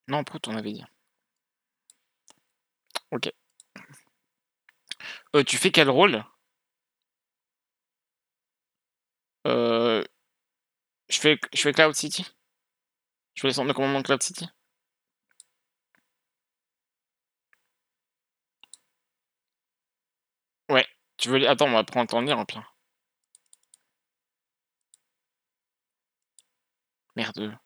Non, Prout, on avait dit. OK. Tu fais quel rôle? Heu, je fais Cloud City. Je fais le centre de commandement de Cloud City. Ouais. Tu veux li attends, on va prendre le temps de lire, au pire. Merde.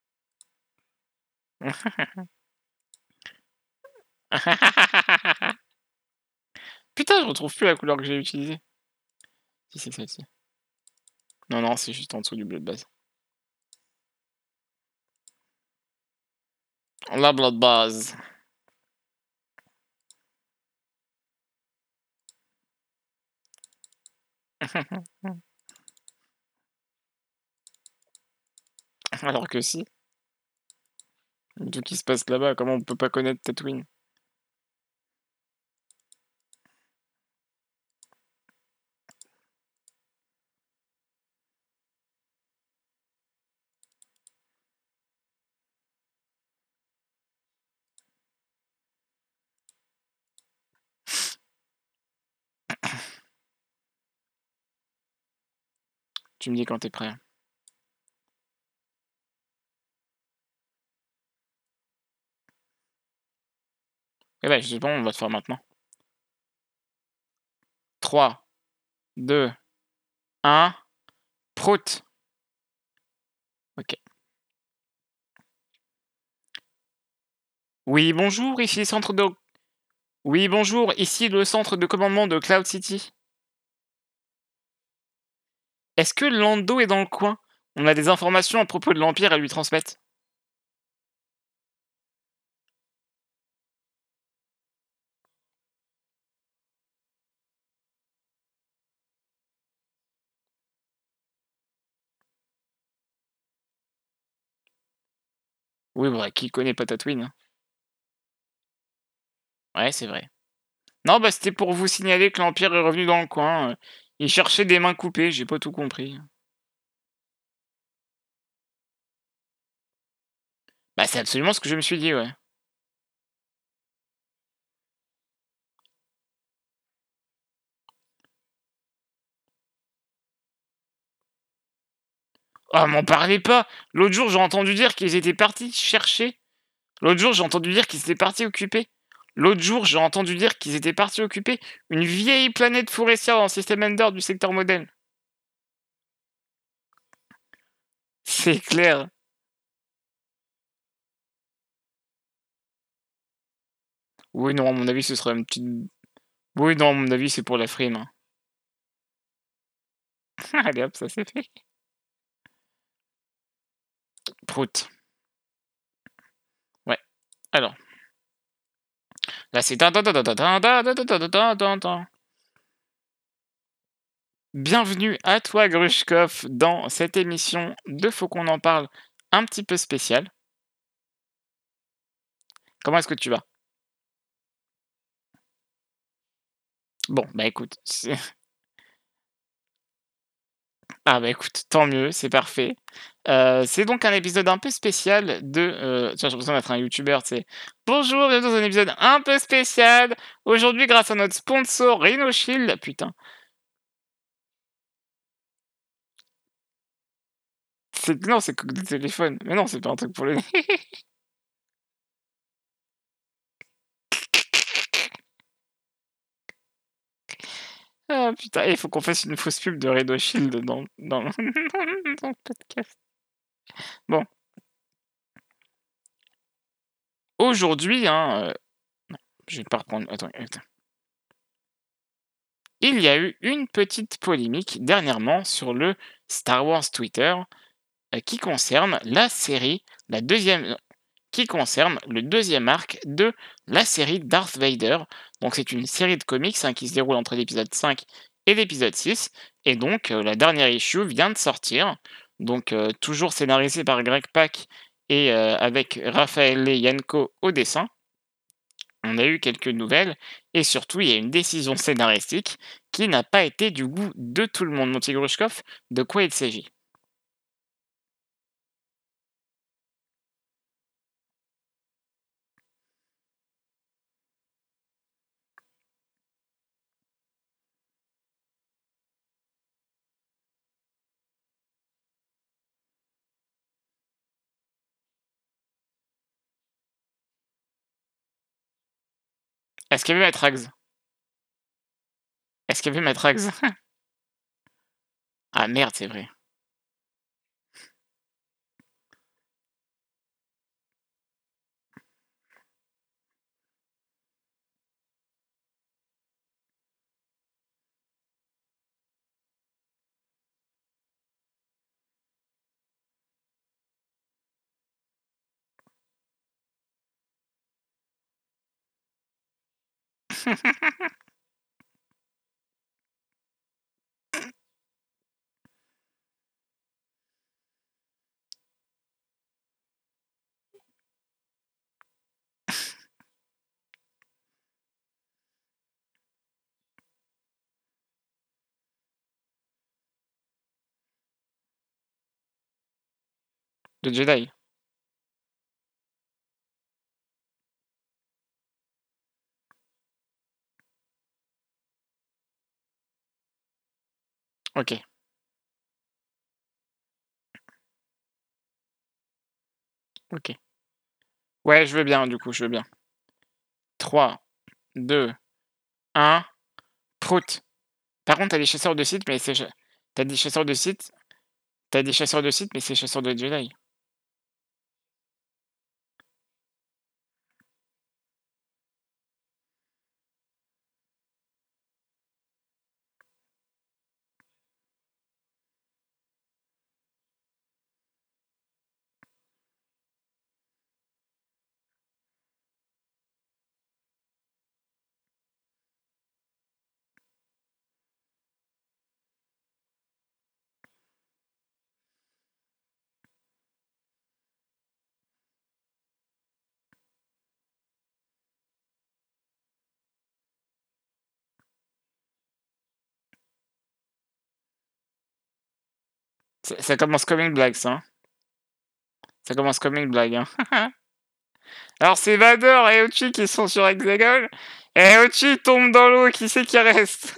Putain, je retrouve plus la couleur que j'ai utilisée. Si, c'est celle-ci. Non, non, c'est juste en dessous du bleu de base. La bleu de base. Alors que si. Tout qui se passe là-bas, comment on peut pas connaître Tatooine? Tu me dis quand tu es prêt. Eh ben, justement, on va le faire maintenant. 3, 2, 1, prout! OK. Oui, bonjour, ici le centre de oui, bonjour, ici le centre de commandement de Cloud City. Est-ce que Lando est dans le coin? On a des informations à propos de l'Empire à lui transmettre. Oui, bah, qui connaît pas Tatooine, hein? Ouais, c'est vrai. Non, bah, c'était pour vous signaler que l'Empire est revenu dans le coin, il cherchait des mains coupées, j'ai pas tout compris. Bah, c'est absolument ce que je me suis dit, ouais. Oh, m'en parlez pas! L'autre jour, j'ai entendu dire qu'ils étaient partis chercher L'autre jour, j'ai entendu dire qu'ils étaient partis occuper L'autre jour, j'ai entendu dire qu'ils étaient partis occuper une vieille planète forestière dans le système Ender du secteur modèle. C'est clair. Oui, non, à mon avis, ce serait une petite oui, non, à mon avis, c'est pour la frime, hein. Allez hop, ça c'est fait. Prout. Ouais, alors, là, c'est tin tin tin tin tin tin tin tin tin tin tin tin. Bienvenue à toi, Grushkov, dans cette émission de Faut qu'on en parle un petit peu spéciale. Comment est-ce que tu vas? Bon, bah, écoute, c'est ah, bah, écoute, tant mieux, c'est parfait. C'est donc un épisode un peu spécial de, tiens, j'ai l'impression d'être un youtubeur, tu sais? «Bonjour, bienvenue dans un épisode un peu spécial. Aujourd'hui, grâce à notre sponsor Rhino Shield» putain, c'est non, c'est coque de téléphone. Mais non, c'est pas un truc pour le nez. Ah putain, il faut qu'on fasse une fausse pub de Rhino Shield dans dans le podcast. Bon, aujourd'hui, hein, non, je vais pas reprendre attends, attends. Il y a eu une petite polémique dernièrement sur le Star Wars Twitter, qui concerne la série, la deuxième, qui concerne le deuxième arc de la série Darth Vader. Donc c'est une série de comics, hein, qui se déroule entre l'épisode 5 et l'épisode 6. Et donc la dernière issue vient de sortir. Donc toujours scénarisé par Greg Pak et avec Raphaël Yanko au dessin. On a eu quelques nouvelles et surtout il y a une décision scénaristique qui n'a pas été du goût de tout le monde. Monty Grushkov, de quoi il s'agit? Est-ce qu'il y avait Matrax? Est-ce qu'il y avait Matrax? Ah merde, c'est vrai. De Jedi. OK, OK. Ouais, je veux bien, du coup, je veux bien. 3, 2, 1, prout. Par contre, t'as des chasseurs de sites, mais c'est cha tu des chasseurs de sites t'as des chasseurs de sites, mais c'est chasseurs de Jedi. Ça commence comme une blague ça, hein. Ça commence comme une blague, hein. Alors c'est Vador et Ochi qui sont sur Hexagol et Ochi tombe dans l'eau, qui c'est qui reste?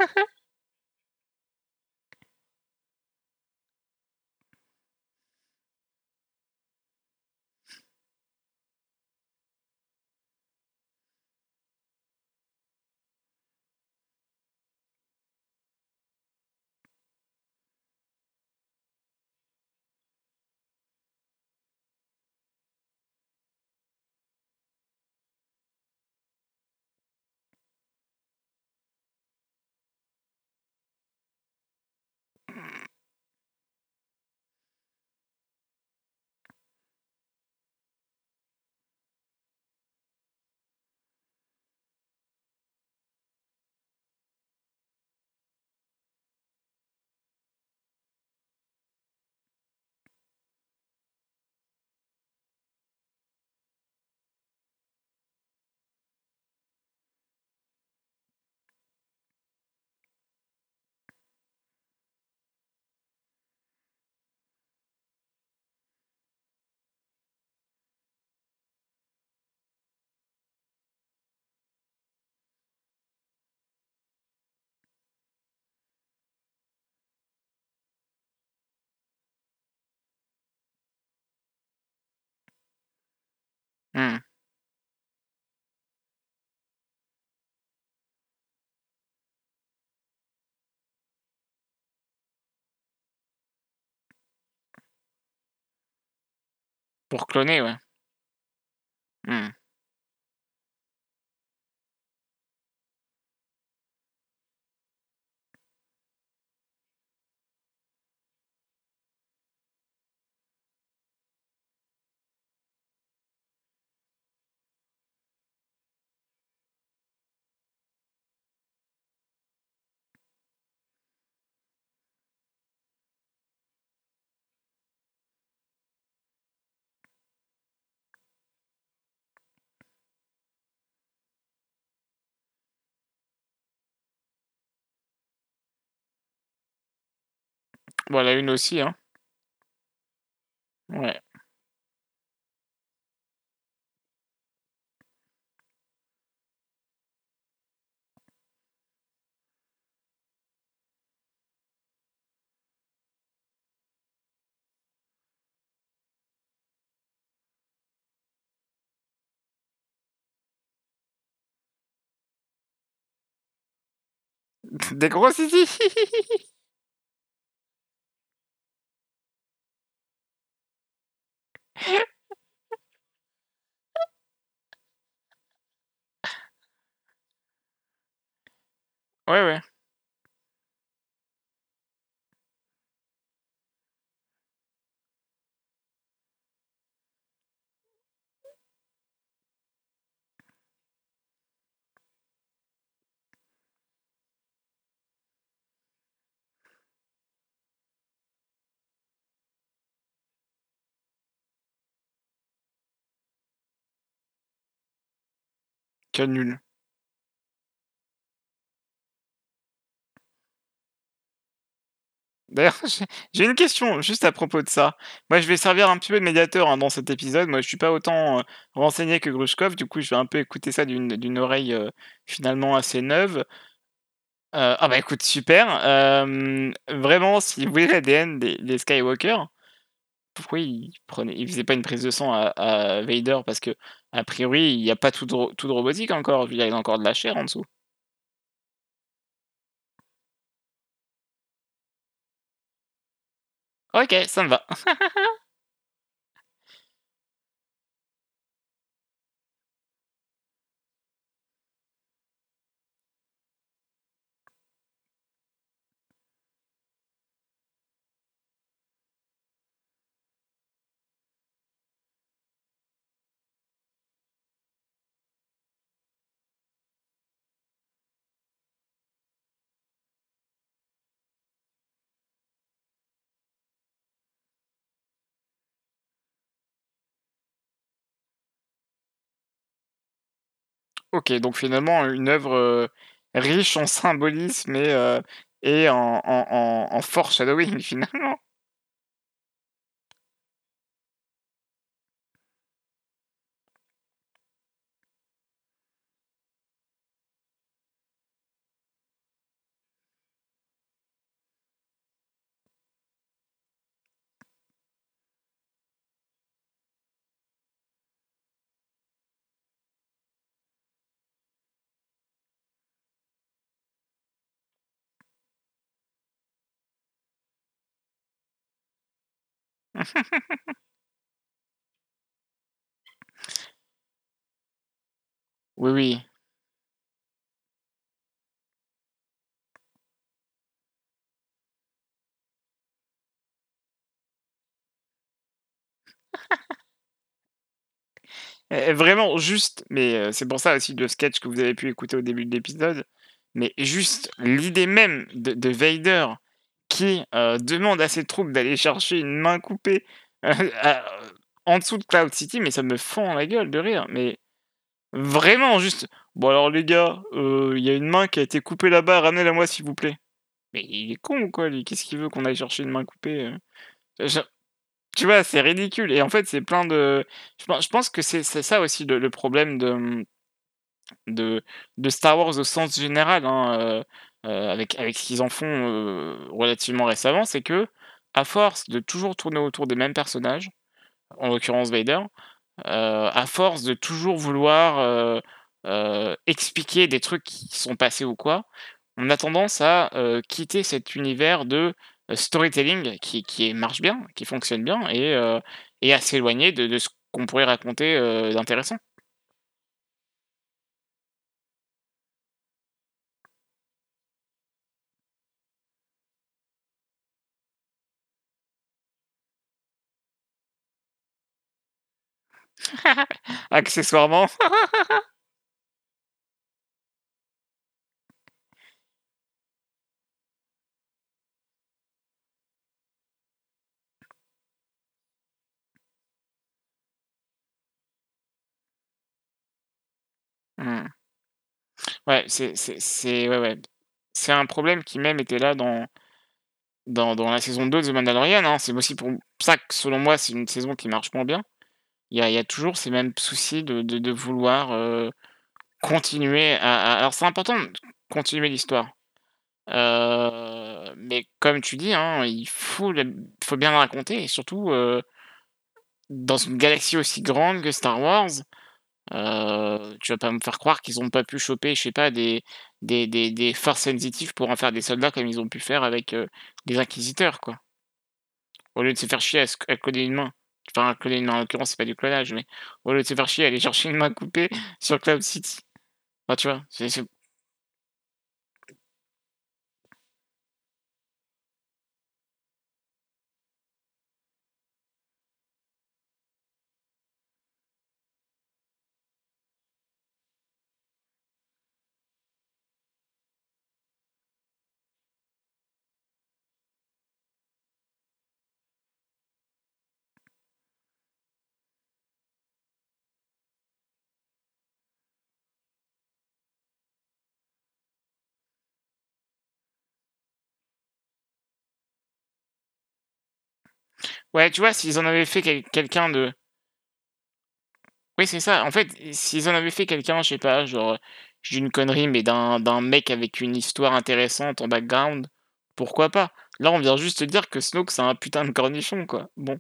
Mmh. Pour cloner, ouais. Mmh. Bon, la une aussi, hein. Ouais. Des gros zizi. Ouais, ouais, quel nul. D'ailleurs, j'ai une question juste à propos de ça. Moi, je vais servir un petit peu de médiateur, hein, dans cet épisode. Moi, je suis pas autant, renseigné que Grushkov, du coup, je vais un peu écouter ça d'une oreille, finalement assez neuve. Ah bah, écoute, super, vraiment, si vous voulez l'ADN des Skywalker, pourquoi ils faisaient pas une prise de sang à Vader? Parce que a priori, il y a pas tout de robotique encore, je veux dire, il y a encore de la chair en dessous. OK, ça me va. OK, donc finalement une œuvre, riche en symbolisme et en foreshadowing finalement. Oui, oui. Vraiment juste, mais c'est pour ça aussi le sketch que vous avez pu écouter au début de l'épisode, mais juste l'idée même de Vader qui, demande à ses troupes d'aller chercher une main coupée, à en dessous de Cloud City, mais ça me fend la gueule de rire, mais vraiment juste: «Bon alors les gars, il y a une main qui a été coupée là-bas, ramenez-la moi s'il vous plaît». Mais il est con ou quoi lui? Qu'est-ce qu'il veut qu'on aille chercher une main coupée, Je tu vois? C'est ridicule et en fait, c'est plein de je pense que c'est ça aussi le problème de de Star Wars au sens général, hein, avec ce qu'ils en font, relativement récemment. C'est que à force de toujours tourner autour des mêmes personnages, en l'occurrence Vader, à force de toujours vouloir, expliquer des trucs qui sont passés ou quoi, on a tendance à, quitter cet univers de, storytelling qui marche bien, qui fonctionne bien et à s'éloigner de ce qu'on pourrait raconter, d'intéressant. Accessoirement. Mmh. Ouais, c'est ouais, ouais. C'est un problème qui même était là dans la saison 2 de The Mandalorian, hein. C'est aussi pour ça que selon moi, c'est une saison qui marche moins bien. Il y a toujours ces mêmes soucis de vouloir, continuer à alors c'est important de continuer l'histoire, mais comme tu dis, hein, il faut bien la raconter et surtout, dans une galaxie aussi grande que Star Wars, Tu vas pas me faire croire qu'ils ont pas pu choper, je sais pas, des forces sensitives pour en faire des soldats comme ils ont pu faire avec, des inquisiteurs, quoi. Au lieu de se faire chier à cloner une main. Enfin, à cloner une main, en l'occurrence, c'est pas du clonage, mais au lieu de se faire chier à aller chercher une main coupée sur Cloud City. Enfin, tu vois? C'est ouais, tu vois, s'ils en avaient fait quelqu'un de oui, c'est ça. En fait, s'ils en avaient fait quelqu'un, je sais pas, genre, je dis une connerie, mais d'un mec avec une histoire intéressante en background, pourquoi pas? Là, on vient juste te dire que Snoke, c'est un putain de cornichon, quoi. Bon.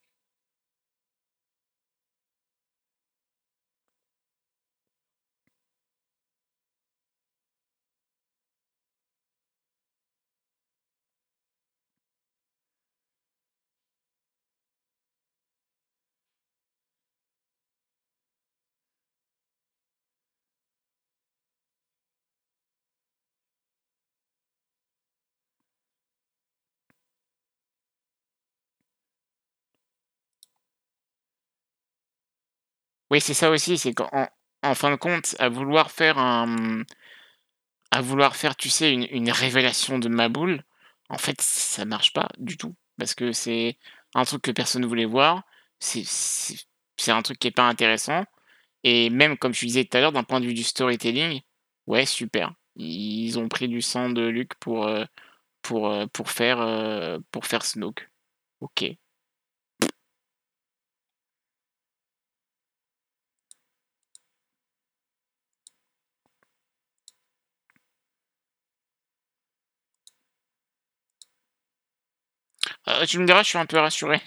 Oui, c'est ça aussi, c'est qu'en fin de compte, à vouloir faire, tu sais, une révélation de Maboule, en fait, ça marche pas du tout. Parce que c'est un truc que personne ne voulait voir, c'est un truc qui est pas intéressant et même comme je disais tout à l'heure, d'un point de vue du storytelling, ouais, super. Ils ont pris du sang de Luke pour faire Snoke. OK. Tu me diras, je suis un peu rassuré.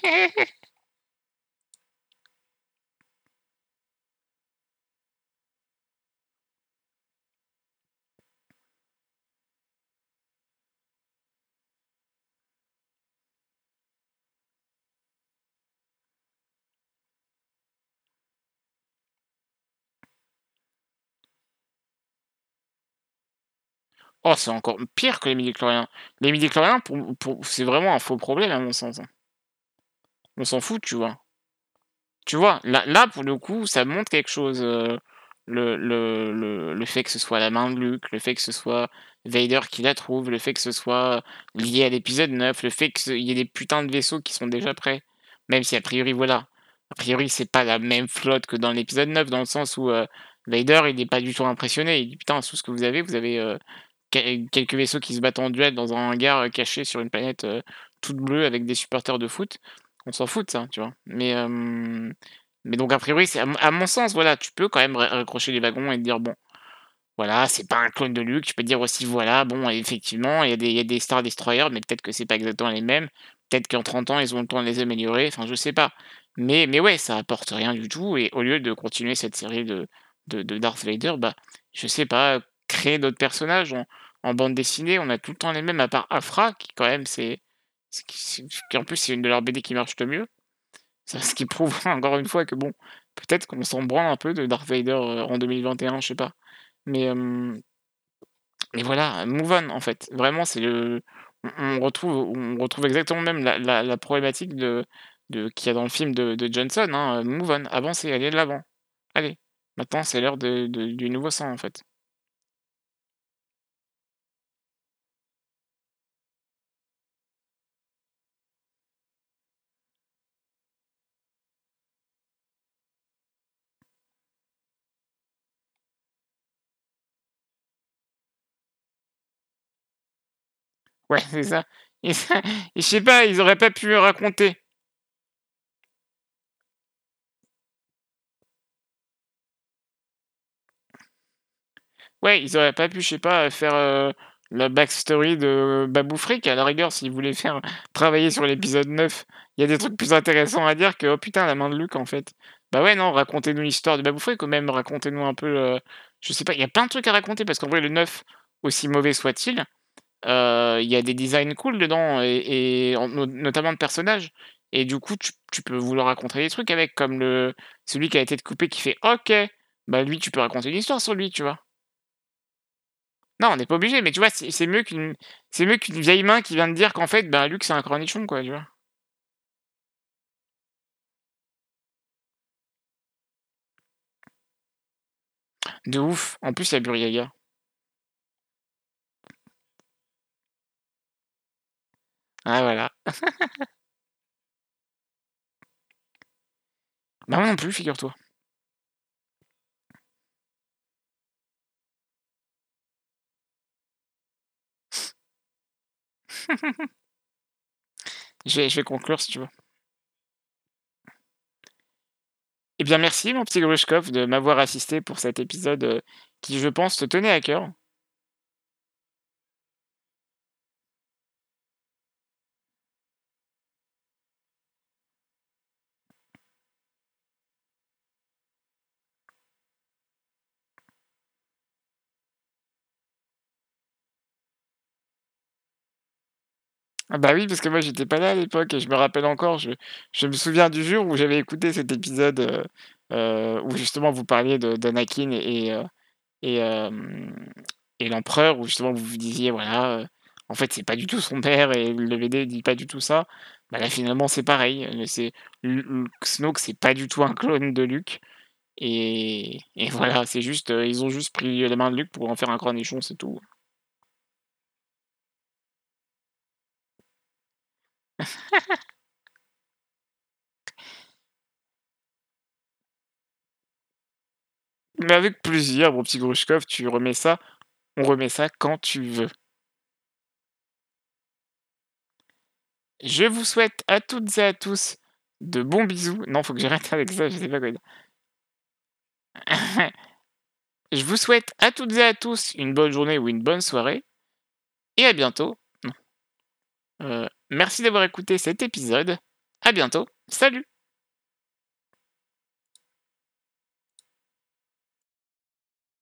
Oh, c'est encore pire que les midi-chloriens. Les midi-chloriens, pour c'est vraiment un faux problème à mon sens, hein. On s'en fout, tu vois? Tu vois? Là, pour le coup, ça montre quelque chose, le fait que ce soit la main de Luke, le fait que ce soit Vader qui la trouve, le fait que ce soit lié à l'épisode 9, le fait qu'il y ait des putains de vaisseaux qui sont déjà prêts. Même si a priori, voilà, a priori, c'est pas la même flotte que dans l'épisode 9 dans le sens où, Vader, il est pas du tout impressionné. Il dit: «Putain, tout ce que vous avez, quelques vaisseaux qui se battent en duel dans un hangar, caché sur une planète, toute bleue avec des supporters de foot. On s'en fout de ça, tu vois? Mais donc a priori, c'est à mon sens, voilà, tu peux quand même raccrocher les wagons et te dire: «Bon, voilà, c'est pas un clone de Luke». Tu peux te dire aussi: «Voilà, bon, effectivement, il y a des Star Destroyers, mais peut-être que c'est pas exactement les mêmes. Peut-être qu'en 30 ans, ils ont le temps de les améliorer». Enfin, je sais pas. Mais ouais, ça apporte rien du tout et au lieu de continuer cette série de Darth Vader, bah, je sais pas, créer d'autres personnages. En bande dessinée, on a tout le temps les mêmes à part Aphra qui quand même qui en plus c'est une de leurs BD qui marche le mieux. Ça ce qui prouve encore une fois que bon, peut-être qu'on s'en branle un peu de Darth Vader, en 2021, je sais pas. Mais, mais voilà, move on en fait. Vraiment c'est le on retrouve exactement même la problématique de qu'il y a dans le film de Johnson, hein, move on, avancez, allez de l'avant. Allez, maintenant c'est l'heure du nouveau sang en fait. Ouais, c'est ça. Et ça et je sais pas, ils auraient pas pu raconter ouais, ils auraient pas pu, je sais pas, faire, la backstory de Babu Frick à la rigueur s'ils voulaient faire travailler sur l'épisode 9. Il y a des trucs plus intéressants à dire que: «Oh putain, la main de Luke en fait». Bah, ouais, non, racontez-nous l'histoire de Babouffé quand même, racontez-nous un peu, je sais pas, il y a plein de trucs à raconter parce qu'en vrai le 9, aussi mauvais soit-il, il y a des designs cool dedans et en notamment de personnages et du coup tu peux vouloir raconter des trucs avec comme celui qui a été coupé qui fait: «OK», bah, lui tu peux raconter une histoire sur lui, tu vois? Non, on n'est pas obligé, mais tu vois, c'est mieux qu'une vieille main qui vient de dire qu'en fait, ben, Luke c'est un cornichon quoi, tu vois? De ouf, en plus il y a Buryaga. Ah voilà. Bah, moi non plus, figure-toi. Je vais conclure si tu veux. Eh bien merci mon petit Grushkov de m'avoir assisté pour cet épisode, qui je pense te tenait à cœur. Ah bah oui, parce que moi j'étais pas là à l'époque et je me rappelle encore, je me souviens du jour où j'avais écouté cet épisode, où justement vous parliez de d'Anakin et et l'empereur, où justement vous vous disiez voilà, en fait c'est pas du tout son père et le BD dit pas du tout ça. Bah là finalement c'est pareil, c'est Snoke c'est pas du tout un clone de Luke et voilà, c'est juste, ils ont juste pris les mains de Luke pour en faire un cornichon, c'est tout. Mais avec plaisir mon petit Grushkov, on remet ça quand tu veux. Je vous souhaite à toutes et à tous de bons bisous. Non, faut que j'arrête avec ça, je sais pas quoi dire. Je vous souhaite à toutes et à tous une bonne journée ou une bonne soirée et à bientôt. Non, merci d'avoir écouté cet épisode. À bientôt. Salut!